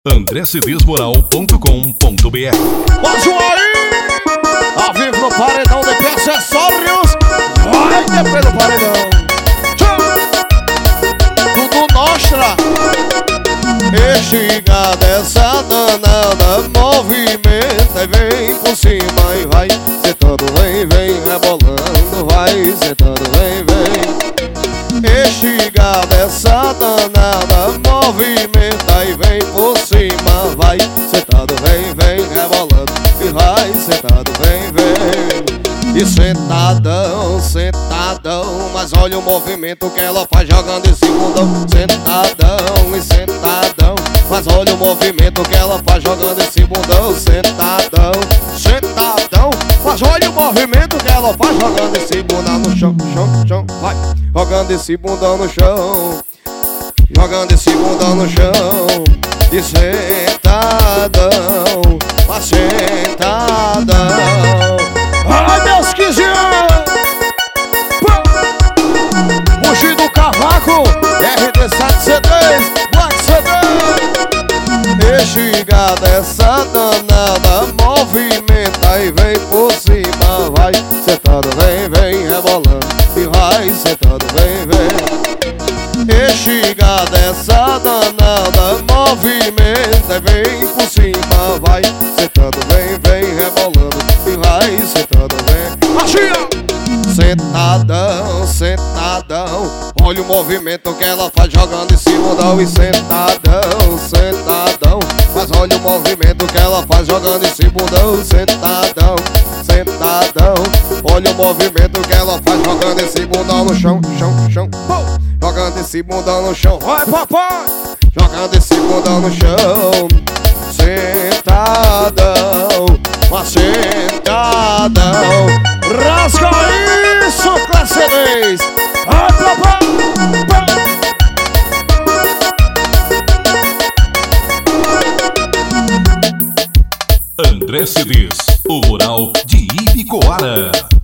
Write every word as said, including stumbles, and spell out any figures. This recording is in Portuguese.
andré cedês moral ponto com ponto br. Mais um aí! Ao vivo no paredão de acessórios. Vai depois do paredão. Tchau! Tudo mostra. Estiga dessa danada, movimenta e vem por cima e vai sentando, vem, vem, rebolando, vai sentando, vem, vem. Estiga dessa danada, movimenta e vem por cima, vai sentado, vem, vem, rebolando e vai sentado, vem, vem. E sentadão, sentadão, mas olha o movimento que ela faz jogando esse bundão. Sentadão e sentadão, mas olha o movimento que ela faz jogando esse bundão. Sentadão, sentadão, mas olha o movimento que ela faz jogando esse bundão no chão, chão, chão, vai. Jogando esse bundão no chão, jogando esse bundão no chão. E sentadão, mas sentadão. Ai, meus quizinhos! Fugir do cavaco, R D sete C três, Black C D. Estiga dessa danada, movimenta e vem por cima, vai sentando, vem, vem, rebolando e vai sentando, vem, vem. Estiga dessa danada, movimenta e vem por cima, vai sentando, vem, vem, rebolando e vai sentando, vem. Machinha! Sentadão, sentadão, olha o movimento que ela faz jogando esse bundão. E sentadão, sentadão, mas olha o movimento que ela faz jogando esse bundão. Sentadão, sentadão, olha o movimento que ela faz jogando esse bundão no chão, chão, chão. Jogando esse bundão no chão, vai papai! Jogando esse bundão no chão. Sentadão, mas sentadão. Rasga isso, classe dez. Ai papai! André Cedês, o mural de Ibicoara.